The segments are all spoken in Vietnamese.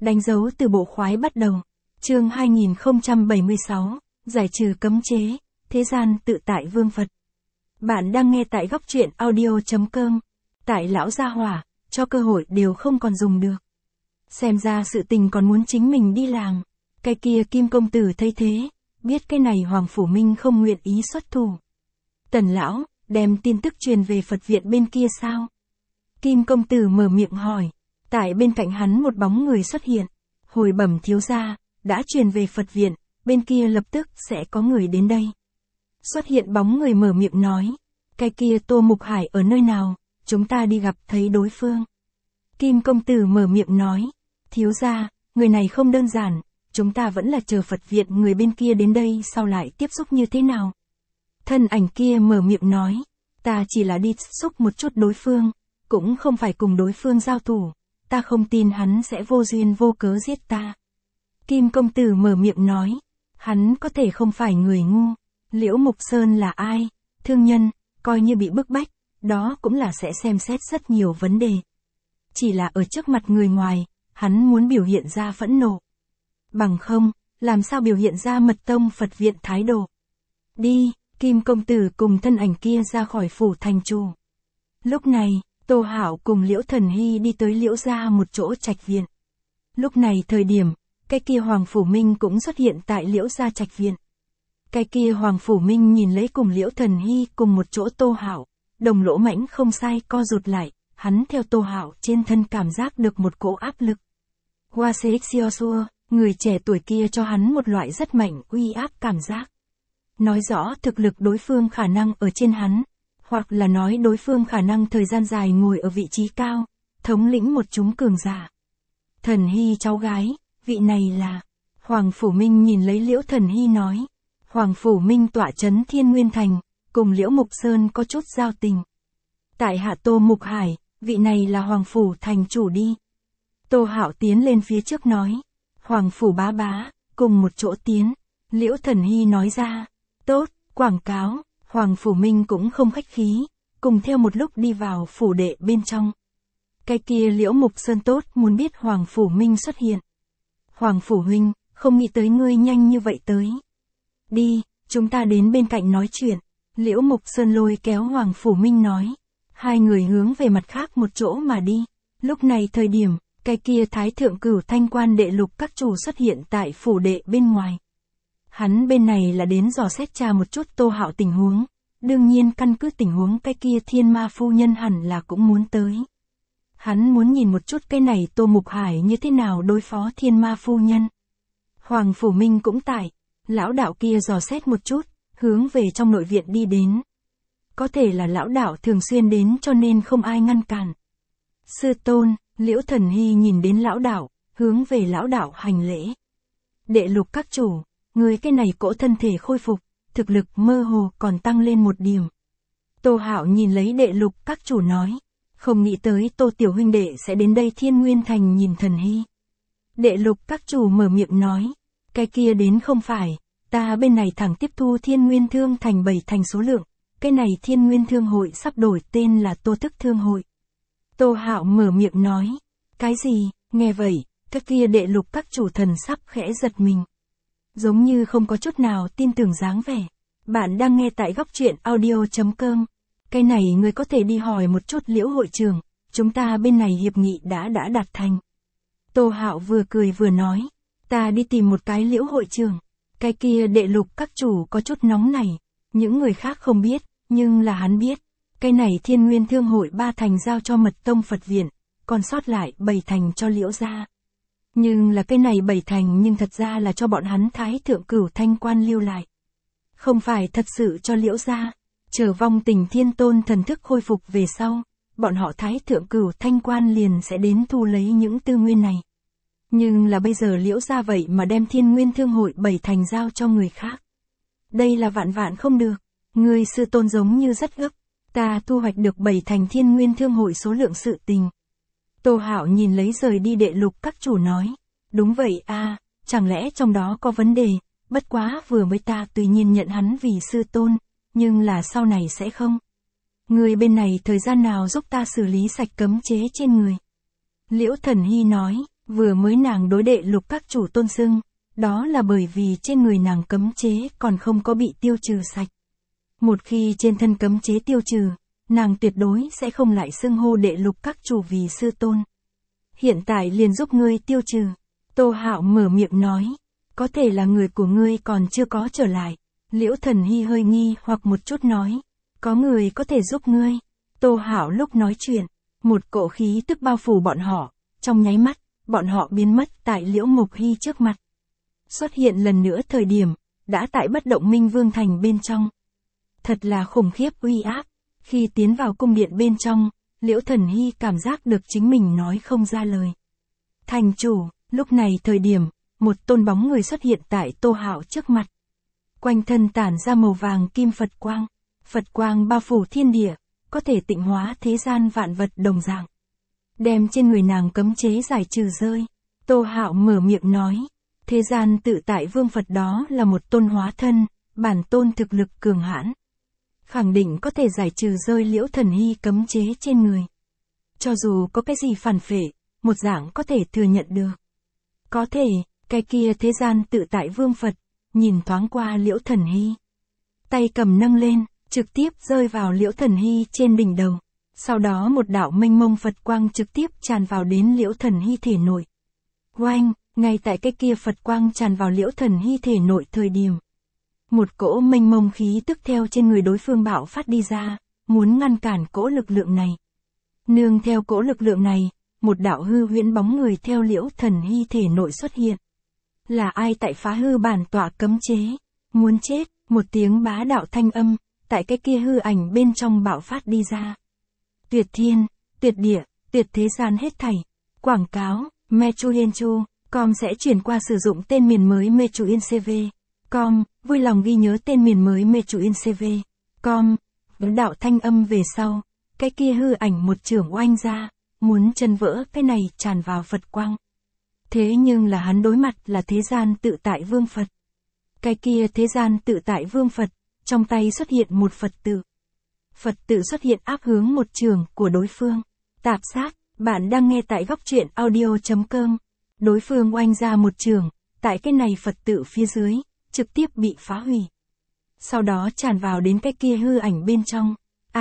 Đánh dấu từ bộ khoái bắt đầu. Chương 2076, giải trừ cấm chế, thế gian tự tại vương Phật. Bạn đang nghe tại góc truyện audio.com. Tại lão gia hỏa, cho cơ hội đều không còn dùng được. Xem ra sự tình còn muốn chính mình đi làm. Cái kia Kim công tử thấy thế, biết cái này Hoàng Phủ Minh không nguyện ý xuất thủ. Tần lão, đem tin tức truyền về Phật viện bên kia sao? Kim công tử mở miệng hỏi. Tại bên cạnh hắn một bóng người xuất hiện. Hồi bẩm thiếu gia, đã truyền về Phật viện, bên kia lập tức sẽ có người đến đây. Xuất hiện bóng người mở miệng nói. Cái kia Tô Mục Hải ở nơi nào, chúng ta đi gặp thấy đối phương. Kim công tử mở miệng nói. Thiếu gia, người này không đơn giản, chúng ta vẫn là chờ Phật viện người bên kia đến đây sau lại tiếp xúc như thế nào. Thân ảnh kia mở miệng nói. Ta chỉ là đi xúc một chút đối phương, cũng không phải cùng đối phương giao thủ. Ta không tin hắn sẽ vô duyên vô cớ giết ta. Kim công tử mở miệng nói. Hắn có thể không phải người ngu. Liễu Mục Sơn là ai? Thương nhân, coi như bị bức bách, đó cũng là sẽ xem xét rất nhiều vấn đề. Chỉ là ở trước mặt người ngoài, hắn muốn biểu hiện ra phẫn nộ. Bằng không, làm sao biểu hiện ra mật tông Phật viện thái độ. Đi, Kim công tử cùng thân ảnh kia ra khỏi phủ thành chủ. Lúc này, Tô Hạo cùng Liễu Thần Hy đi tới Liễu gia một chỗ trạch viện. Lúc này thời điểm, cái kia Hoàng Phủ Minh cũng xuất hiện tại Liễu gia trạch viện. Cái kia Hoàng Phủ Minh nhìn lấy cùng Liễu Thần Hy cùng một chỗ Tô Hạo, đồng lỗ mãnh không sai co rụt lại, hắn theo Tô Hạo trên thân cảm giác được một cỗ áp lực. Wasexiosua, người trẻ tuổi kia cho hắn một loại rất mạnh uy áp cảm giác. Nói rõ thực lực đối phương khả năng ở trên hắn. Hoặc là nói đối phương khả năng thời gian dài ngồi ở vị trí cao, thống lĩnh một chúng cường giả. Thần Hy cháu gái, vị này là... Hoàng Phủ Minh nhìn lấy Liễu Thần Hy nói. Hoàng Phủ Minh tọa trấn Thiên Nguyên Thành, cùng Liễu Mục Sơn có chút giao tình. Tại hạ Tô Mục Hải, vị này là Hoàng Phủ thành chủ đi. Tô Hạo tiến lên phía trước nói. Hoàng Phủ bá bá, cùng một chỗ tiến. Liễu Thần Hy nói ra. Tốt, quảng cáo. Hoàng Phủ Minh cũng không khách khí, cùng theo một lúc đi vào phủ đệ bên trong. Cái kia Liễu Mục Sơn tốt muốn biết Hoàng Phủ Minh xuất hiện. Hoàng Phủ huynh, không nghĩ tới ngươi nhanh như vậy tới. Đi, chúng ta đến bên cạnh nói chuyện. Liễu Mục Sơn lôi kéo Hoàng Phủ Minh nói. Hai người hướng về mặt khác một chỗ mà đi. Lúc này thời điểm, cái kia Thái Thượng Cửu Thanh Quan đệ lục các chủ xuất hiện tại phủ đệ bên ngoài. Hắn bên này là đến dò xét tra một chút Tô Hạo tình huống. Đương nhiên căn cứ tình huống cái kia Thiên Ma phu nhân hẳn là cũng muốn tới. Hắn muốn nhìn một chút cái này Tô Mục Hải như thế nào đối phó Thiên Ma phu nhân. Hoàng Phủ Minh cũng tại. Lão đạo kia dò xét một chút, hướng về trong nội viện đi đến. Có thể là lão đạo thường xuyên đến cho nên không ai ngăn cản. Sư tôn, Liễu Thần Hy nhìn đến lão đạo, hướng về lão đạo hành lễ. Đệ lục các chủ, người cái này cỗ thân thể khôi phục, thực lực mơ hồ còn tăng lên một điểm. Tô Hạo nhìn lấy đệ lục các chủ nói. Không nghĩ tới Tô tiểu huynh đệ sẽ đến đây Thiên Nguyên Thành nhìn Thần Hy. Đệ lục các chủ mở miệng nói. Cái kia đến không phải, ta bên này thẳng tiếp thu Thiên Nguyên Thương Thành 7 thành số lượng. Cái này Thiên Nguyên Thương Hội sắp đổi tên là Tô Thức Thương Hội. Tô Hạo mở miệng nói. Cái gì, nghe vậy, cái kia đệ lục các chủ thần sắp khẽ giật mình. Giống như không có chút nào tin tưởng dáng vẻ. Bạn đang nghe tại góc truyện audio.com. Cái này người có thể đi hỏi một chút Liễu hội trưởng, chúng ta bên này hiệp nghị đã đạt thành. Tô Hạo vừa cười vừa nói. Ta đi tìm một cái Liễu hội trưởng. Cái kia đệ lục các chủ có chút nóng này. Những người khác không biết, nhưng là hắn biết. Cái này Thiên Nguyên Thương Hội 3 thành giao cho Mật Tông Phật viện, còn sót lại 7 thành cho Liễu gia. Nhưng là cái này 7 thành nhưng thật ra là cho bọn hắn Thái Thượng Cửu Thanh Quan lưu lại. Không phải thật sự cho Liễu gia. Chờ vong tình thiên tôn thần thức khôi phục về sau, bọn họ Thái Thượng Cửu Thanh Quan liền sẽ đến thu lấy những tư nguyên này. Nhưng là bây giờ Liễu gia vậy mà đem Thiên Nguyên Thương Hội 7 thành giao cho người khác. Đây là vạn vạn không được. Người sư tôn giống như rất gấp. Ta thu hoạch được 7 thành Thiên Nguyên Thương Hội số lượng sự tình. Tô Hạo nhìn lấy rời đi đệ lục các chủ nói. Đúng vậy a, chẳng lẽ trong đó có vấn đề, bất quá vừa mới ta tuy nhiên nhận hắn vì sư tôn, nhưng là sau này sẽ không. Người bên này thời gian nào giúp ta xử lý sạch cấm chế trên người? Liễu Thần Hy nói, Vừa mới nàng đối đệ lục các chủ tôn xưng, đó là bởi vì trên người nàng cấm chế còn không có bị tiêu trừ sạch. Một khi trên thân cấm chế tiêu trừ, nàng tuyệt đối sẽ không lại xưng hô đệ lục các chủ vì sư tôn. Hiện tại liền giúp ngươi tiêu trừ. Tô Hạo mở miệng nói, có thể là người của ngươi còn chưa có trở lại. Liễu Thần Hy hơi nghi hoặc một chút nói, có người có thể giúp ngươi. Tô Hạo lúc nói chuyện, một cỗ khí tức bao phủ bọn họ, trong nháy mắt, bọn họ biến mất tại Liễu Mục Hy trước mặt. Xuất hiện lần nữa thời điểm, đã tại Bất Động Minh Vương Thành bên trong. Thật là khủng khiếp uy áp, khi tiến vào cung điện bên trong, Liễu Thần Hy cảm giác được chính mình nói không ra lời. Thành chủ, lúc này thời điểm, một tôn bóng người xuất hiện tại Tô Hạo trước mặt. Quanh thân tản ra màu vàng kim Phật quang bao phủ thiên địa, có thể tịnh hóa thế gian vạn vật đồng dạng. Đem trên người nàng cấm chế giải trừ rơi. Tô Hạo mở miệng nói, thế gian tự tại vương Phật đó là một tôn hóa thân, bản tôn thực lực cường hãn. Khẳng định có thể giải trừ rơi Liễu Thần Hy cấm chế trên người. Cho dù có cái gì phản phệ, một dạng có thể thừa nhận được. Có thể, cái kia thế gian tự tại vương Phật, nhìn thoáng qua Liễu Thần Hy. Tay cầm nâng lên, trực tiếp rơi vào Liễu Thần Hy trên đỉnh đầu. Sau đó một đạo mênh mông Phật quang trực tiếp tràn vào đến Liễu Thần Hy thể nội. Oanh, ngay tại cái kia Phật quang tràn vào Liễu Thần Hy thể nội thời điểm. Một cỗ mênh mông khí tức theo trên người đối phương bạo phát đi ra, muốn ngăn cản cỗ lực lượng này. Nương theo cỗ lực lượng này, một đạo hư huyễn bóng người theo Liễu Thần Hy thể nội xuất hiện. Là ai tại phá hư bản tọa cấm chế? Muốn chết, một tiếng bá đạo thanh âm, tại cái kia hư ảnh bên trong bạo phát đi ra. Tuyệt thiên, tuyệt địa, tuyệt thế gian hết thảy. Quảng cáo, Mechuyenchu.com sẽ chuyển qua sử dụng tên miền mới Mechuyencv.com, vui lòng ghi nhớ tên miền mới Mechuyencv.com. Đạo thanh âm về sau, cái kia hư ảnh một chưởng oanh ra, muốn chân vỡ cái này tràn vào Phật quang. Thế nhưng là hắn đối mặt là thế gian tự tại vương Phật. Cái kia thế gian tự tại vương Phật, trong tay xuất hiện một Phật tự. Phật tự xuất hiện áp hướng một trường của đối phương. Tạp sát, bạn đang nghe tại góc truyện audio.com. Đối phương oanh ra một trường, tại cái này Phật tự phía dưới, trực tiếp bị phá hủy. Sau đó tràn vào đến cái kia hư ảnh bên trong.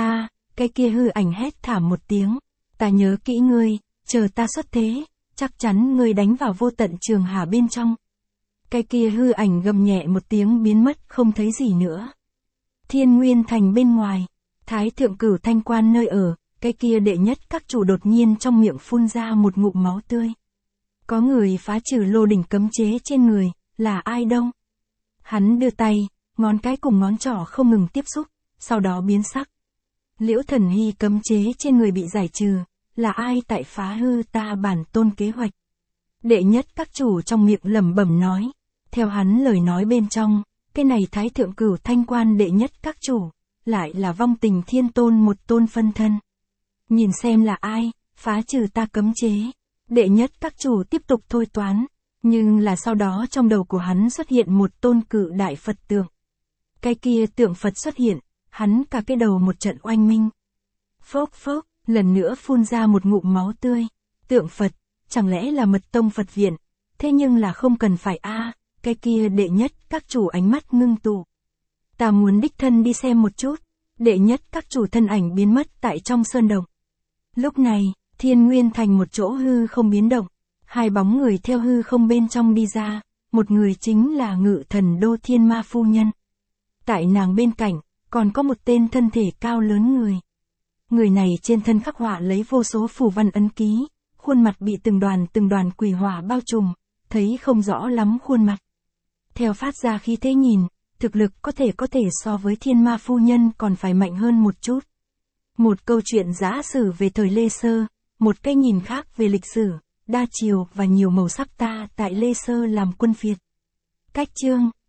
Cái kia hư ảnh hét thảm một tiếng. Ta nhớ kỹ ngươi, chờ ta xuất thế, chắc chắn ngươi đánh vào vô tận trường hà bên trong. Cái kia hư ảnh gầm nhẹ một tiếng biến mất không thấy gì nữa. Thiên Nguyên Thành bên ngoài, Thái Thượng Cửu Thanh Quan nơi ở, cái kia đệ nhất các chủ đột nhiên trong miệng phun ra một ngụm máu tươi. Có người phá trừ lô đỉnh cấm chế trên người, là ai đâu? Hắn đưa tay, ngón cái cùng ngón trỏ không ngừng tiếp xúc, sau đó biến sắc. Liễu Thần Hy cấm chế trên người bị giải trừ, là ai tại phá hư ta bản tôn kế hoạch? Đệ nhất các chủ trong miệng lẩm bẩm nói, theo hắn lời nói bên trong, cái này Thái Thượng Cửu Thanh Quan đệ nhất các chủ, lại là vong tình thiên tôn một tôn phân thân. Nhìn xem là ai, phá trừ ta cấm chế. Đệ nhất các chủ tiếp tục thôi toán, nhưng là sau đó trong đầu của hắn xuất hiện một tôn cự đại Phật tượng. Cái kia tượng Phật xuất hiện, hắn cả cái đầu một trận oanh minh. Phốc phốc, lần nữa phun ra một ngụm máu tươi. Tượng Phật, chẳng lẽ là Mật Tông Phật viện? Thế nhưng là không cần phải cái kia đệ nhất các chủ ánh mắt ngưng tụ. Ta muốn đích thân đi xem một chút. Đệ nhất các chủ thân ảnh biến mất tại trong sơn động. Lúc này, Thiên Nguyên Thành một chỗ hư không biến động. Hai bóng người theo hư không bên trong đi ra. Một người chính là Ngự Thần Đô Thiên Ma Phu Nhân. Tại nàng bên cạnh, còn có một tên thân thể cao lớn người. Người này trên thân khắc họa lấy vô số phù văn ấn ký. Khuôn mặt bị từng đoàn quỷ hỏa bao trùm, thấy không rõ lắm khuôn mặt. Theo phát ra khí thế nhìn, thực lực có thể so với Thiên Ma Phu Nhân còn phải mạnh hơn một chút. Một câu chuyện giả sử về thời Lê Sơ, một cái nhìn khác về lịch sử, đa chiều và nhiều màu sắc ta tại Lê Sơ làm quân phiệt. Cách chương